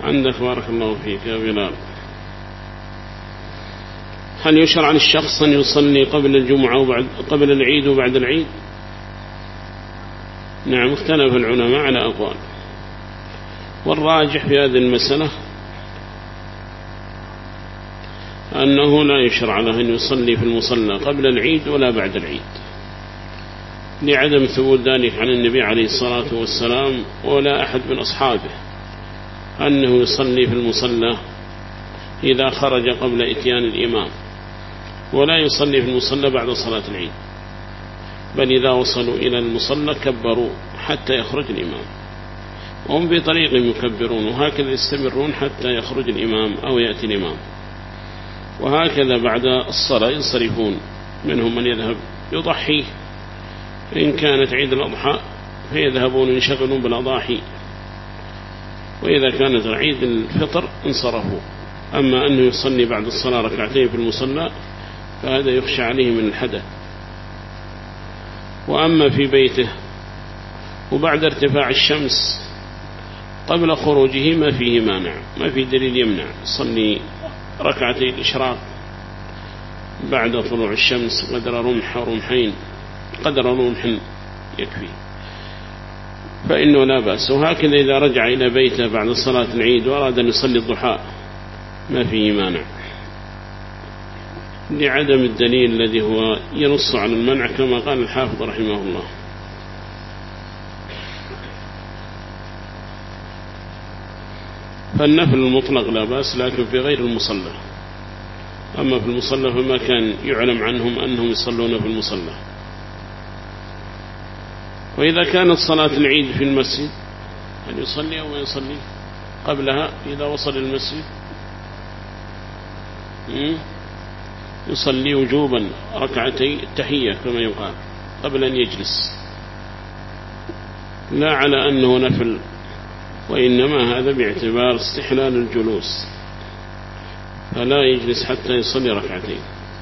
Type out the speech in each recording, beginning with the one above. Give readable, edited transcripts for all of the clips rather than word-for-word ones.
عندك بارك الله فيك يا بلال. هل يشرع للشخص أن يصلي قبل الجمعة وبعد قبل العيد وبعد العيد؟ نعم، اختلف العلماء على أقوال، والراجح في هذه المسألة أنه لا يشرع له أن يصلي في المصلى قبل العيد ولا بعد العيد، لعدم ثبوت ذلك عن النبي عليه الصلاة والسلام ولا أحد من أصحابه أنه يصلي في المصلى إذا خرج قبل إتيان الإمام، ولا يصلي في المصلى بعد صلاة العيد، بل إذا وصلوا إلى المصلى كبروا حتى يخرج الإمام، وهم بطريق يكبرون، وهكذا يستمرون حتى يخرج الإمام أو يأتي الإمام، وهكذا بعد الصلاة ينصرفون. منهم من يذهب يضحي إن كانت عيد الأضحى فيذهبون ينشغلون بالأضاحي، وإذا كانت عيد الفطر انصرفوا. أما أنه يصلي بعد الصلاة ركعتين في المصلى فهذا يخشى عليه من الحدث. وأما في بيته وبعد ارتفاع الشمس قبل خروجه ما فيه مانع، ما في دليل يمنع، يصلي ركعتي الإشراق بعد طلوع الشمس قدر رمح رمحين، قدر رمح يكفي، فإنه لا بأس. وهكذا إذا رجع إلى بيته بعد صلاة العيد وأراد أن يصلي الضحى ما فيه مانع، لعدم الدليل الذي هو ينص على المنع كما قال الحافظ رحمه الله. فالنفل المطلق لا بأس، لكن في غير المصلى. أما في المصلى فما كان يعلم عنهم أنهم يصلون في المصلى. وإذا كانت صلاة العيد في المسجد هل يصلي أو يصلي قبلها؟ إذا وصل المسجد يصلي وجوبا ركعتي التحية كما يقال قبل أن يجلس، لا على أنه نفل، وإنما هذا باعتبار استحلال الجلوس، فلا يجلس حتى يصلي ركعتين.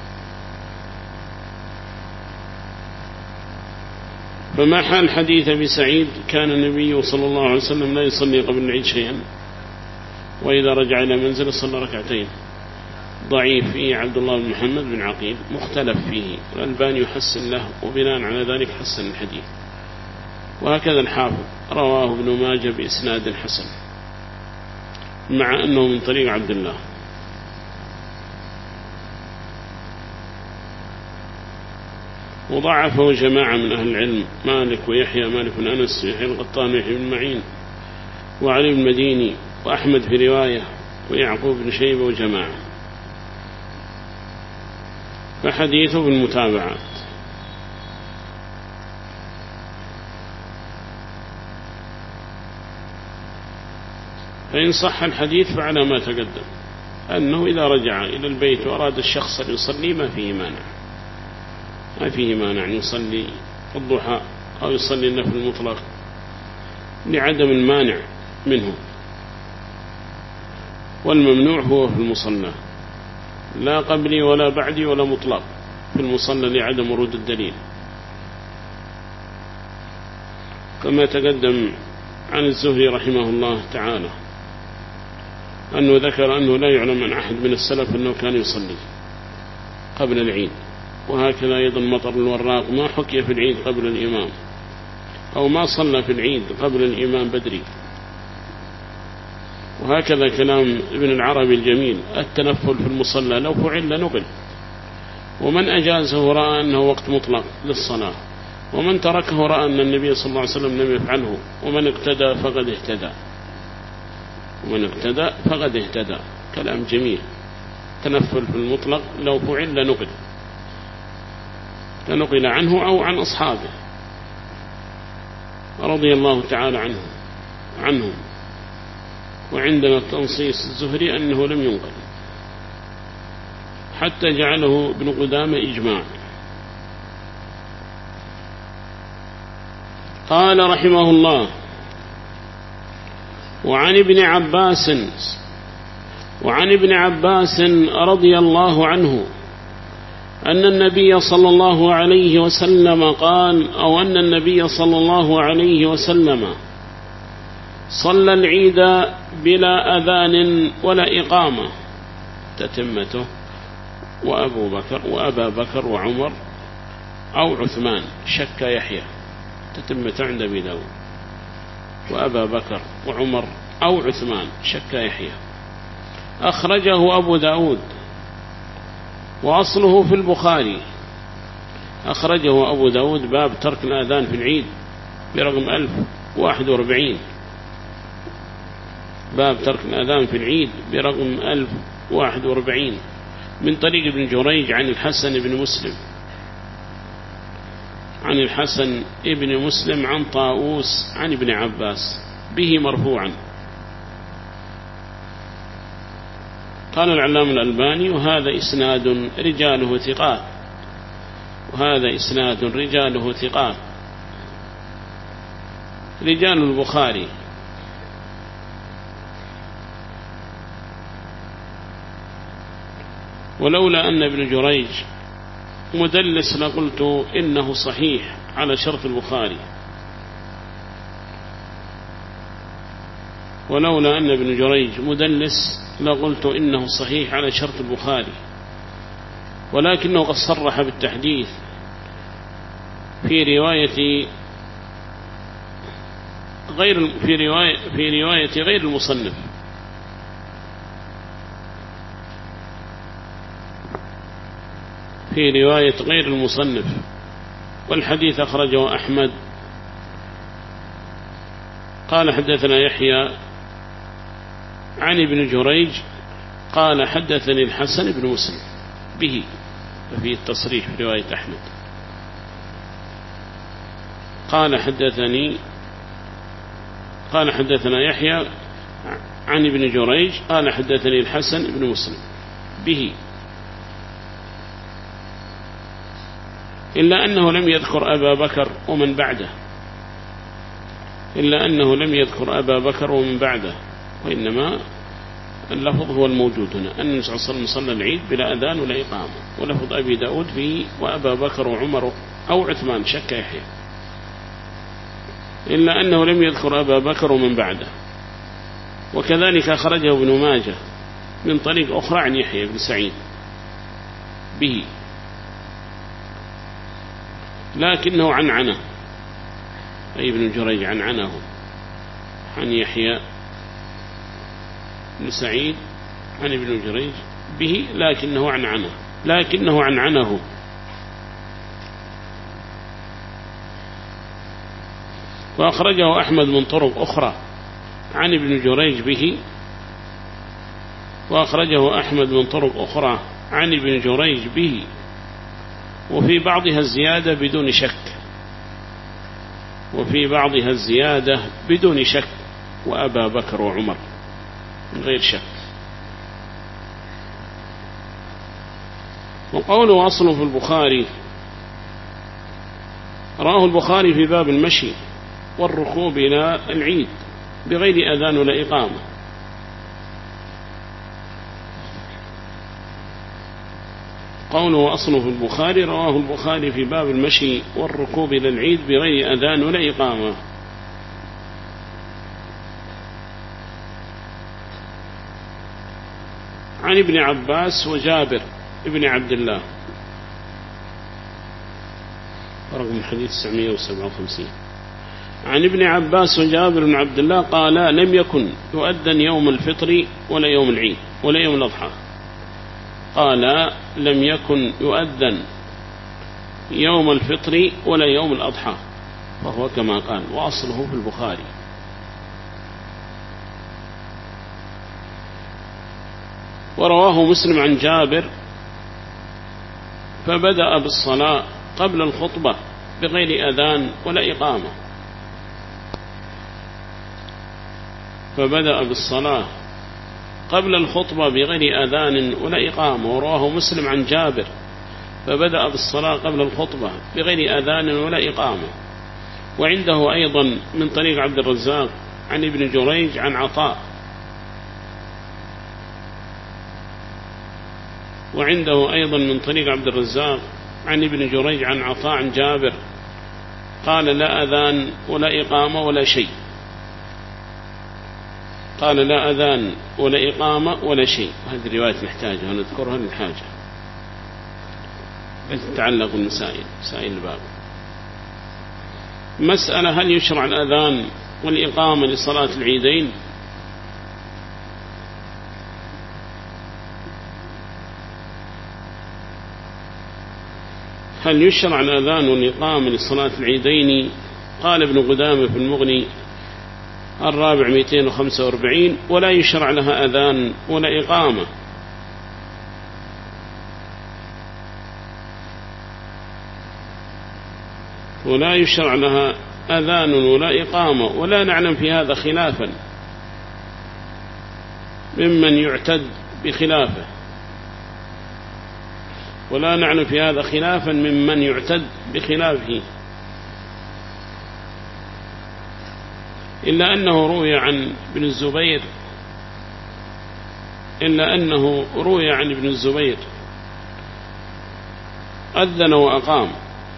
فما حال حديث أبي سعيد كان النبي صلى الله عليه وسلم لا يصلي قبل العيد شيئا، وإذا رجع إلى منزل صلى ركعتين؟ ضعيف فيه عبد الله بن محمد بن عقيل، مختلف فيه، والألباني يحسن له، وبناء على ذلك حسن الحديث. وهكذا الحافظ رواه ابن ماجه بإسناد حسن، مع أنه من طريق عبد الله. وضعفه جماعة من أهل العلم، مالك ويحيى، مالك بن أنس ويحيى القطان ويحيى بن معين وعلي بن المديني وأحمد في رواية ويعقوب بن شيبة وجماعة، فحديثه بالمتابعات. فإن صح الحديث فعلى ما تقدم أنه إذا رجع إلى البيت وأراد الشخص أن يصلي ما فيه مانع، ما فيه مانع أن يصلي الضحى أو يصلي النفل المطلق لعدم المانع منه. والممنوع هو في المصلى، لا قبلي ولا بعدي ولا مطلق، في المصلى لعدم ورود الدليل، كما تقدم عن الزهري رحمه الله تعالى أنه ذكر أنه لا يعلم عن أحد من السلف أنه كان يصلي قبل العيد. وهكذا أيضا مطر الوراق ما حكي في العيد قبل الإمام، أو ما صلى في العيد قبل الإمام بدري. وهكذا كلام ابن العربي الجميل: التنفل في المصلى لو فعل نقل، ومن أجازه رأى أنه وقت مطلق للصلاة، ومن تركه رأى أن النبي صلى الله عليه وسلم لم يفعله، ومن اقتدى فقد اهتدى، ومن اقتدى فقد اهتدى. كلام جميل. تنفل في المطلق لو فعل نقل، تنقل عنه أو عن أصحابه رضي الله تعالى عنهم. وعندنا التنصيص الزهري أنه لم ينقل، حتى جعله ابن قدامة إجماع. قال رحمه الله: وعن ابن عباس رضي الله عنه أن النبي صلى الله عليه وسلم قال، أو أن النبي صلى الله عليه وسلم صلى العيد بلا أذان ولا إقامة تتمته وأبا بكر وعمر أو عثمان شك يحيى تتمته عند أبي داود وأبا بكر وعمر أو عثمان شك يحيى. أخرجه أبو داود وأصله في البخاري. أخرجه أبو داود باب ترك الآذان في العيد برقم 1041. باب ترك الآذان في العيد برقم 1041 من طريق ابن جريج عن الحسن بن مسلم عن الحسن ابن مسلم عن طاووس عن ابن عباس به مرفوعا. قال العلامة الألباني وهذا إسناد رجاله ثقات وهذا إسناد رجاله ثقات رجال البخاري. ولولا أن ابن جريج مدلس لقلت إنه صحيح على شرط البخاري. ولولا أن ابن جريج مدلس لقلت إنه صحيح على شرط البخاري، ولكنه قد صرح بالتحديث في رواية غير المصنف. في رواية غير المصنف. والحديث أخرجه أحمد قال حدثنا يحيى عن ابن جريج قال حدثني الحسن بن مسلم به، ففي التصريح في رواية أحمد. قال حدثنا يحيى عن ابن جريج قال حدثني الحسن بن مسلم به، إلا أنه لم يذكر أبا بكر ومن بعده، وإنما اللفظ هو الموجود هنا أن النبي صلى الله عليه وسلم صلى العيد بلا أذان ولا إقامة. ولفظ أبي داود فيه وأبا بكر وعمر أو عثمان شك يحيى، إلا أنه لم يذكر أبا بكر ومن بعده. وكذلك أخرجه ابن ماجه من طريق أخرى عن يحيى بن سعيد به، لكنه عنعنه، أي ابن جريج عنعنه عن يحيى بن سعيد عن ابن جريج به، لكنه عنعنه. وأخرجه أحمد من طرق أخرى عن ابن جريج به، وفي بعضها الزيادة بدون شك، وأبا بكر وعمر من غير شك. وقوله أصله في البخاري، راه البخاري في باب المشي والركوب إلى العيد بغير أذان ولا إقامة. قوله أصله في البخاري، رواه البخاري في باب المشي والركوب إلى العيد بغير أذان ولا إقامة. عن ابن عباس وجابر ابن عبد الله، رقم الحديث 957. عن ابن عباس وجابر بن عبد الله قال لم يكن يؤذن يوم الفطر ولا يوم العيد ولا يوم الأضحى. قال لم يكن يؤذن يوم الفطر ولا يوم الأضحى، فهو كما قال وأصله في البخاري. ورواه مسلم عن جابر فبدأ بالصلاة قبل الخطبة بغير أذان ولا إقامة. فبدأ بالصلاة قبل الخطبة بغير أذان ولا إقامة. ورواه مسلم عن جابر فبدأ بالصلاة قبل الخطبة بغير أذان ولا إقامة. وعنده أيضا من طريق عبد الرزاق عن ابن جريج عن عطاء، عن جابر قال لا أذان ولا إقامة ولا شيء. قال لا أذان ولا إقامة ولا شيء. هذه الرواية نحتاجها نذكرها للحاجة التي تتعلق بالمسائل مسائل الباب. مسألة: هل يشرع الأذان والإقامة لصلاة العيدين؟ هل يشرع الأذان والإقامة لصلاة العيدين؟ قال ابن قدامة في المغني 245: ولا يشرع لها أذان ولا إقامة. ولا يشرع لها أذان ولا إقامة، ولا نعلم في هذا خلافا ممن يعتد بخلافه، ولا نعلم في هذا خلافا ممن يعتد بخلافه، إلا أنه روي عن ابن الزبير أذن وأقام.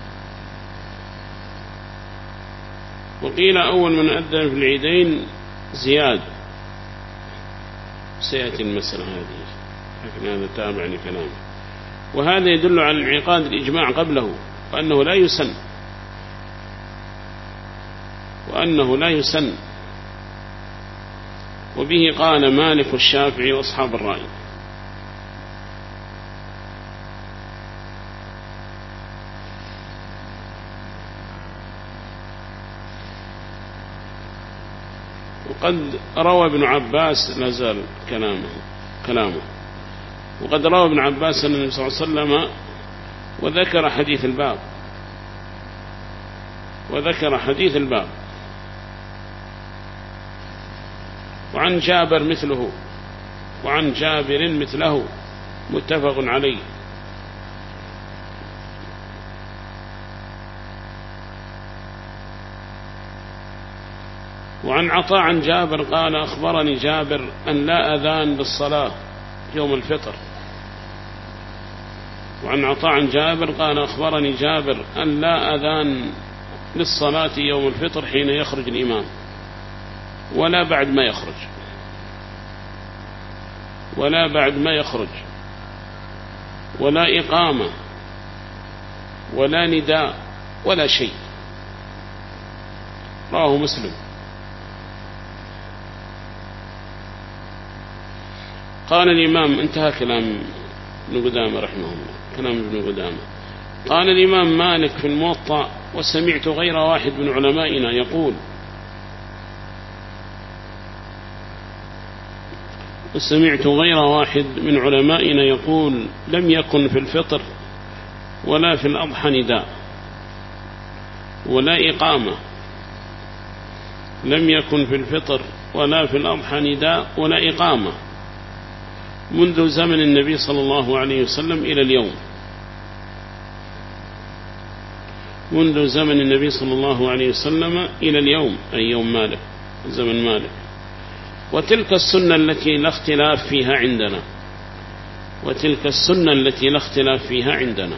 وقيل أول من أذن في العيدين زياد، سيأتي المسألة هذه لكن هذا تابع لكلامه. وهذا يدل على انعقاد الإجماع قبله وأنه لا يسن، وبه قال مالك والشافعي وأصحاب الرأي. وقد روى ابن عباس، لا زال كلامه وقد روى ابن عباس أن النبي صلى الله عليه وسلم وذكر حديث الباب وعن جابر مثله متفق عليه. وعن عطاء عن جابر قال أخبرني جابر أن لا أذان بالصلاة يوم الفطر. وعن عطاء عن جابر قال أخبرني جابر أن لا أذان للصلاة يوم الفطر حين يخرج الإمام ولا بعد ما يخرج ولا إقامة ولا نداء ولا شيء. رواه مسلم. قال الإمام، انتهى كلام ابن قدامة رحمه الله، كلام ابن قدامة. قال الإمام مالك في الموطأ: وسمعت غير واحد من علمائنا يقول لم يكن في الفطر ولا في الأضحى نداء ولا إقامة. لم يكن في الفطر ولا في الأضحى نداء ولا إقامة منذ زمن النبي صلى الله عليه وسلم إلى اليوم. منذ زمن النبي صلى الله عليه وسلم إلى اليوم، أي يوم مالك، زمن مالك. وتلك السنة التي لا اختلاف فيها عندنا.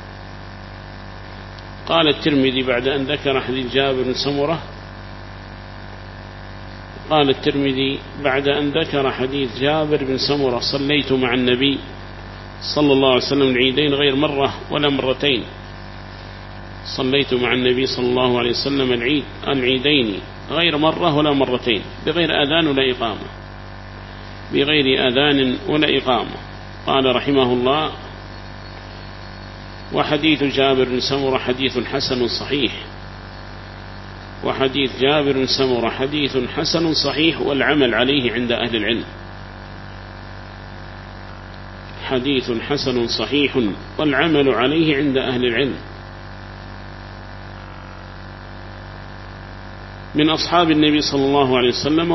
قال الترمذي بعد أن ذكر حديث جابر بن سمرة، صليت مع النبي صلى الله عليه وسلم العيدين غير مرة ولا مرتين. صليت مع النبي صلى الله عليه وسلم العيدين غير مرة ولا مرتين بغير أذان ولا إقامة. قال رحمه الله: وحديث جابر بن سمرة حديث حسن صحيح والعمل عليه عند أهل العلم. حديث حسن صحيح والعمل عليه عند أهل العلم من أصحاب النبي صلى الله عليه وسلم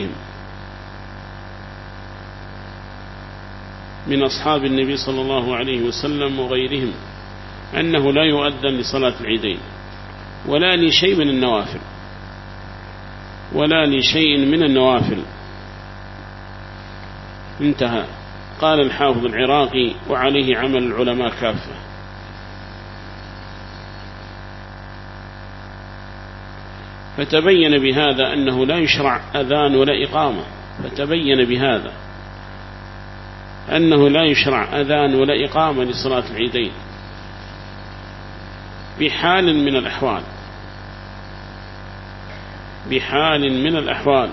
وغيرهم أنه لا يؤذن لصلاة العيدين ولا لشيء من النوافل. انتهى. قال الحافظ العراقي: وعليه عمل العلماء كافة. فتبين بهذا أنه لا يشرع أذان ولا إقامة فتبين بهذا أنه لا يشرع أذان ولا إقامة لصلاة العيدين بحال من الأحوال، بحال من الأحوال.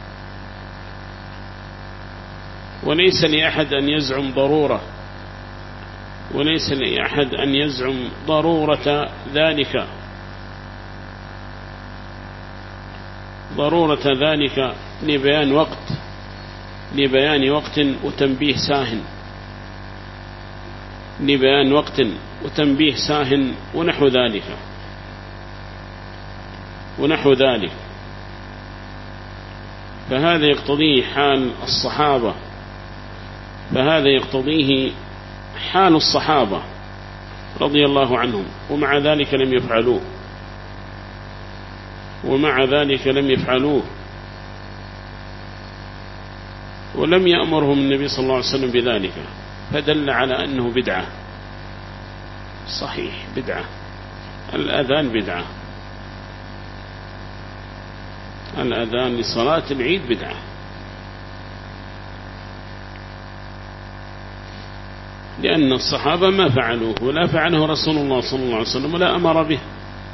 وليس لأحد أن يزعم ضرورة، وليس لأحد أن يزعم ضرورة ذلك، ضرورة ذلك لبيان وقت وتنبيه ساهن، لبيان وقت وتنبيه ساهن ونحو ذلك. فهذا يقتضيه حال الصحابة، فهذا يقتضيه حال الصحابة رضي الله عنهم، ومع ذلك لم يفعلوه، ولم يأمرهم النبي صلى الله عليه وسلم بذلك، فدل على أنه بدعة. صحيح بدعة، الأذان بدعة، الأذان لصلاة العيد بدعة، لأن الصحابة ما فعلوه ولا فعله رسول الله صلى الله عليه وسلم ولا أمر به،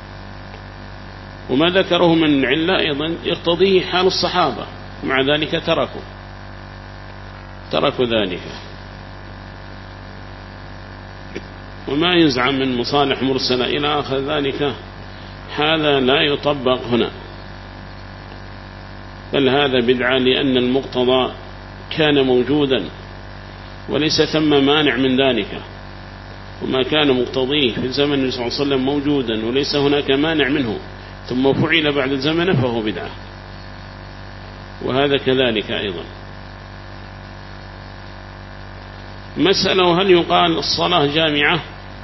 وما ذكره من العلة أيضا يقتضيه حال الصحابة، ومع ذلك تركوا ذلك. وما يزعم من مصالح مرسلة إلى آخر ذلك هذا لا يطبق هنا، بل هذا بدعة، لأن المقتضى كان موجودا وليس ثم مانع من ذلك، وما كان مقتضيه في زمن النبي صلى الله عليه وسلم موجودا وليس هناك مانع منه ثم فعل بعد الزمن فهو بدعة، وهذا كذلك أيضا. مسألة: هل يقال الصلاة جامعة؟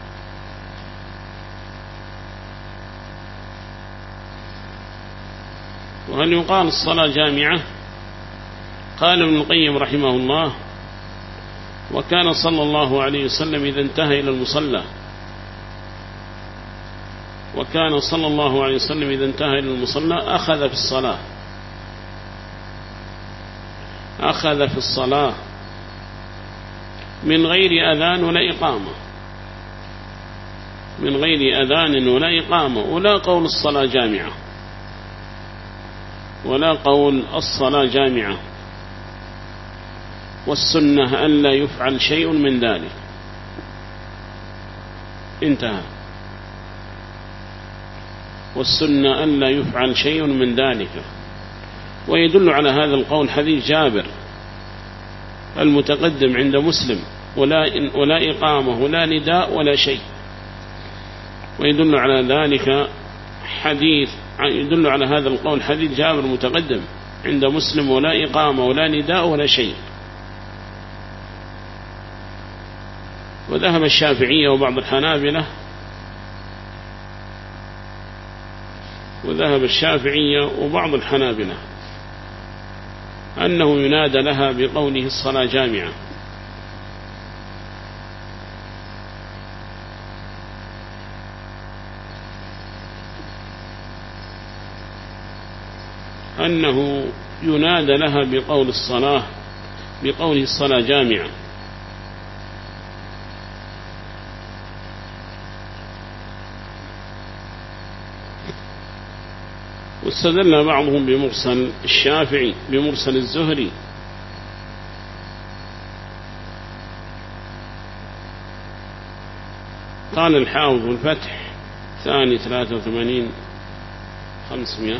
وهل يقال الصلاة جامعة؟ قال ابن القيم رحمه الله: وكان صلى الله عليه وسلم إذا انتهى إلى المصلى أخذ في الصلاة من غير أذان ولا إقامة، ولا قول الصلاة جامعة، والسنة ألا يفعل شيء من ذلك. انتهى. والسنة ألا يفعل شيء من ذلك. ويدل على هذا القول حديث جابر المتقدم عند مسلم: ولا إقامة ولا نداء ولا شيء. ويدل على هذا القول حديث جابر المتقدم عند مسلم: ولا إقامة ولا نداء ولا شيء. وذهب الشافعية وبعض الحنابلة أنه ينادى لها بقوله الصلاة جامعة. أنه ينادى لها بقوله الصلاة جامعة. واستدل بعضهم بمرسل الشافعي بمرسل الزهري. قال الحافظ الفتح ثاني 83-500: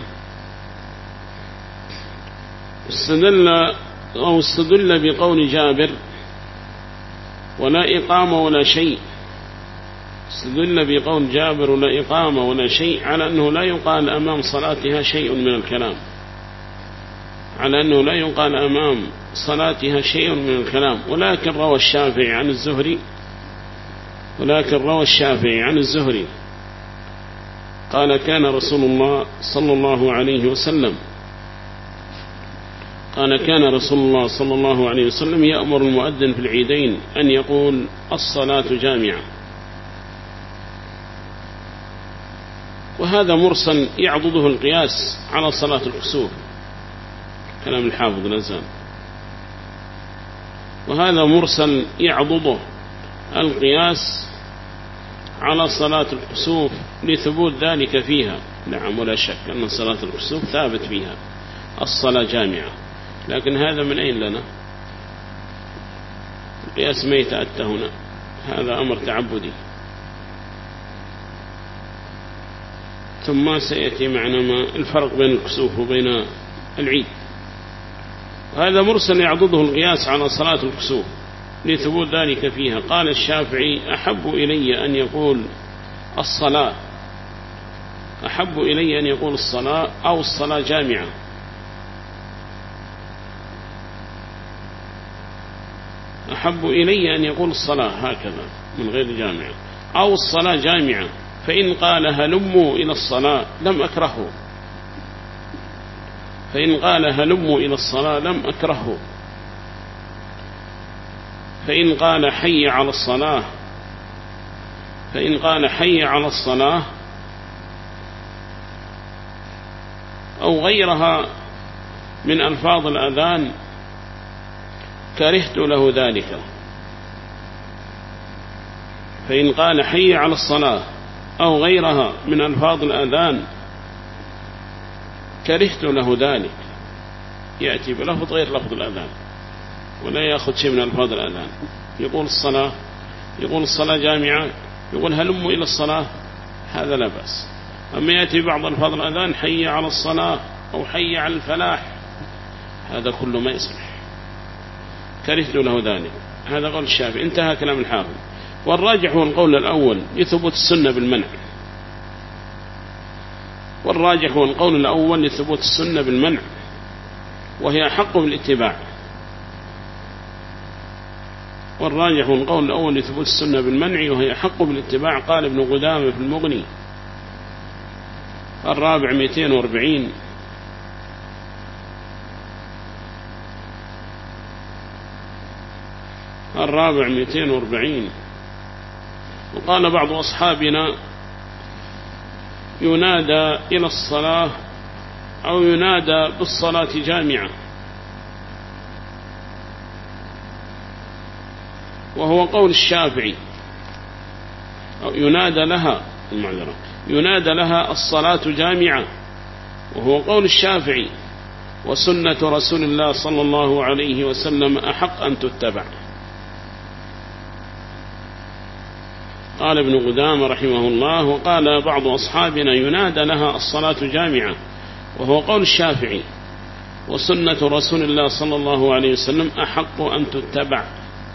استدل بقول جابر: ولا إقامة ولا شيء. استدل بقول جابر: ولا إقامة ولا شيء، على أنه لا يقال أمام صلاتها شيء من الكلام، ولكن روى الشافعي عن الزهري قال: كان رسول الله صلى الله عليه وسلم يأمر المؤذن في العيدين أن يقول: الصلاة جامعة. وهذا مرسل يعضده القياس على صلاة الكسوف، كلام الحافظ لازال. وهذا مرسل يعضده القياس على صلاة الكسوف لثبوت ذلك فيها. نعم ولا شك أن صلاة الكسوف ثابت فيها الصلاة جامعة، لكن هذا من أين لنا؟ القياس ما يتأتى هنا، هذا أمر تعبدي. ثم سيأتي معنا ما الفرق بين الكسوف وبين العيد. وهذا مرسل يعضده القياس على صلاة الكسوف لثبوت ذلك فيها. قال الشافعي: أحب إلي أن يقول الصلاة، أحب إلي أن يقول الصلاة أو الصلاة جامعة. أحب إلي أن يقول الصلاة هكذا من غير جامعة، أو الصلاة جامعة، فإن قال هلموا إلى الصلاة لم أكرهه، فإن قال هلموا إلى الصلاة لم أكرهه، فإن قال حي على الصلاة، فإن قال حي على الصلاة أو غيرها من ألفاظ الأذان كرهت له ذلك. فإن قال حي على الصلاة أو غيرها من ألفاظ الأذان كرهت له ذلك، يأتي بلفظ غير لفظ الأذان ولا يأخذ شيء من ألفاظ الأذان. يقول الصلاة، يقول الصلاة جامعة، يقول هلموا إلى الصلاة، هذا لا بأس. أما يأتي بعض ألفاظ الأذان حي على الصلاة أو حي على الفلاح، هذا كله ما يصلح، كرهت له ذلك. هذا قول الشافعي. انتهى كلام الحافظ. والراجح هو القول الأول لثبوت السنة بالمنع، والراجح هو القول الأول لثبوت السنة بالمنع، وهي أحق بالاتباع. والراجح هو القول الأول لثبوت السنة بالمنع وهي أحق بالاتباع. قال ابن قدامة في المغني الرابع 240: الرابع 240. وقال بعض أصحابنا: ينادى إلى الصلاة أو ينادى بالصلاة جامعة، وهو قول الشافعي. أو ينادى لها، المعذرة، ينادى لها الصلاة جامعة، وهو قول الشافعي. وسنة رسول الله صلى الله عليه وسلم أحق أن تتبع. قال ابن قدامة رحمه الله: وقال بعض أصحابنا ينادى لها الصلاة جامعة، وهو قول الشافعي. وسنة رسول الله صلى الله عليه وسلم أحق أن تتبع.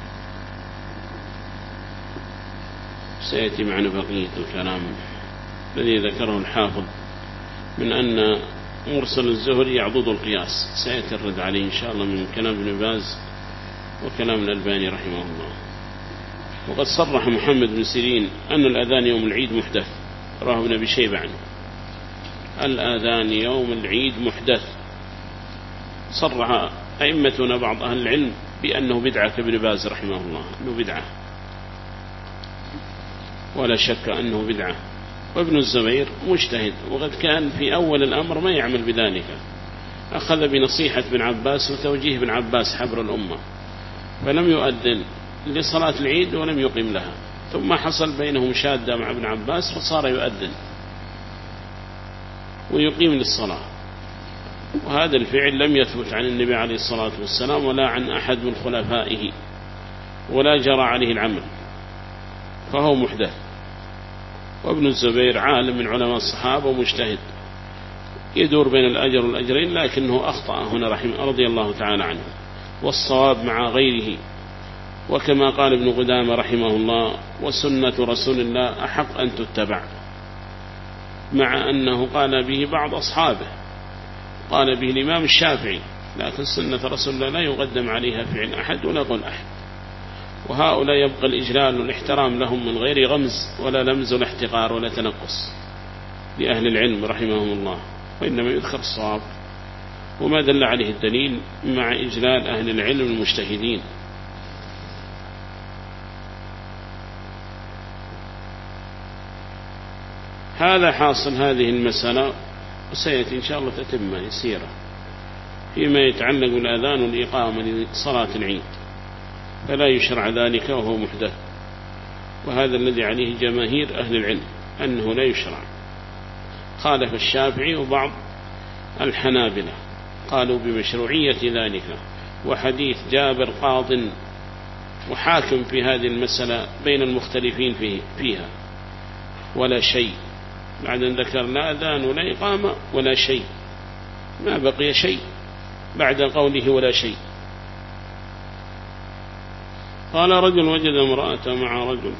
سيأتي معنا بقية الكلام الذي ذكره الحافظ من أن مرسل الزهري يعضد القياس، سيأتي الرد عليه إن شاء الله من كلام ابن باز وكلام الألباني رحمه الله. وقد صرح محمد بن سيرين أن الأذان يوم العيد محدث، رواه ابن أبي شيبة عنه. الأذان يوم العيد محدث، صرح أئمتنا بعض أهل العلم بأنه بدعة كابن باز رحمه الله، أنه بدعة ولا شك أنه بدعة. وابن الزبير مجتهد، وقد كان في أول الأمر ما يعمل بذلك، أخذ بنصيحة ابن عباس وتوجيه ابن عباس حبر الأمة، فلم يؤذن لصلاة العيد ولم يقيم لها، ثم حصل بينهم شادة مع ابن عباس فصار يؤذن ويقيم للصلاة. وهذا الفعل لم يثبت عن النبي عليه الصلاة والسلام ولا عن أحد من خلفائه، ولا جرى عليه العمل، فهو محدث. وابن الزبير عالم من علماء الصحابة ومجتهد يدور بين الأجر والأجرين، لكنه أخطأ هنا رضي الله تعالى عنه، والصواب مع غيره. وكما قال ابن قدامة رحمه الله: وسنة رسول الله أحق أن تتبع، مع أنه قال به بعض أصحابه، قال به الإمام الشافعي، لكن سنة رسول الله لا يقدم عليها فعل أحد ولا قول أحد. وهؤلاء يبقى الإجلال والاحترام لهم من غير غمز ولا لمز ولا احتقار ولا تنقص لأهل العلم رحمهم الله، وإنما يذكر الصواب وما دل عليه الدليل مع إجلال أهل العلم المجتهدين. هذا حاصل هذه المسألة، وسيأتي إن شاء الله تتمة يسيرة فيما يتعلق بالأذان والإقامة لصلاة العيد، فلا يشرع ذلك وهو محدث، وهذا الذي عليه جماهير أهل العلم أنه لا يشرع. خالف الشافعي وبعض الحنابلة قالوا بمشروعية ذلك، وحديث جابر قاض وحاكم في هذه المسألة بين المختلفين فيها، ولا شيء بعد أن ذكر لا أذان ولا إقامة ولا شيء، ما بقي شيء بعد قوله ولا شيء. قال رجل وجد امرأة مع رجل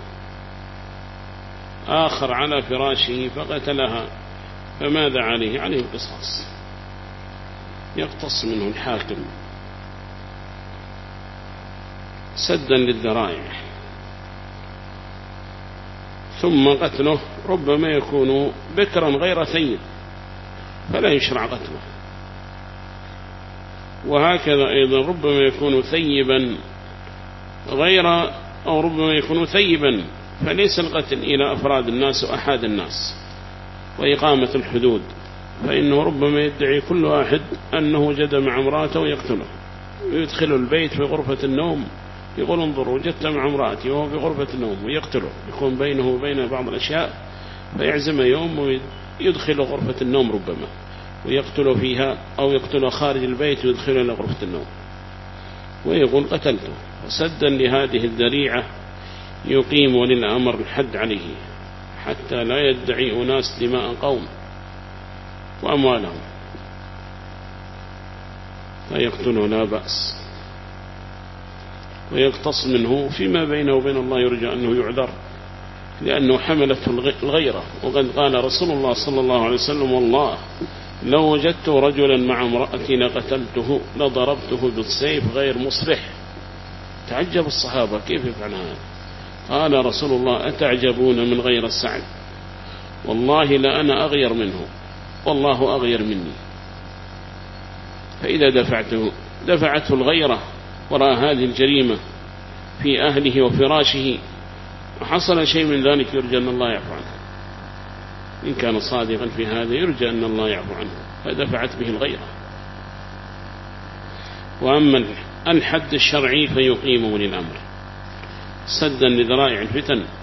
آخر على فراشه فقتلها، فماذا عليه؟ عليه القصاص، يقتص منه الحاكم سدا للذرائع. ثم قتله ربما يكون بكرا غير ثيب فلا يشرع قتله، وهكذا أيضا ربما يكون ثيبا أو ربما يكون ثيبا فليس القتل إلى أفراد الناس وأحد الناس وإقامة الحدود، فإنه ربما يدعي كل واحد أنه وجد مع امرأته ويقتله، ويدخل البيت في غرفة النوم يقول انظروا وجدت مع امرأتي وهو في غرفة النوم، ويقتله، يكون بينه وبين بعض الأشياء، فيعزم يوم ويدخل غرفة النوم ربما ويقتله فيها، أو يقتله خارج البيت ويدخله إلى غرفة النوم ويقول قتلته. وسدا لهذه الذريعة يقيم ولي الأمر الحد عليه حتى لا يدعي أناس دماء قوم وأموالهم، فيقتله لا بأس ويقتص منه فيما بينه وبين الله، يرجى أنه يعذر لأنه حملته الغيرة. وقد قال رسول الله صلى الله عليه وسلم والله لو وجدت رجلا مع امرأتي لقتلته لضربته بالسيف غير مصرح. تعجب الصحابة كيف يفعل هذا؟ قال رسول الله أتعجبون من غير السعد؟ والله لا أنا أغير منه والله أغير مني. فإذا دفعته الغيرة وراء هذه الجريمة في أهله وفراشه وحصل شيء من ذلك يرجى أن الله يعفو عنه، إن كان صادقا في هذا يرجى أن الله يعفو عنه، فدفعت به الغيرة. وأما الحد الشرعي فيقيم ولي الأمر سدا لذرائع الفتن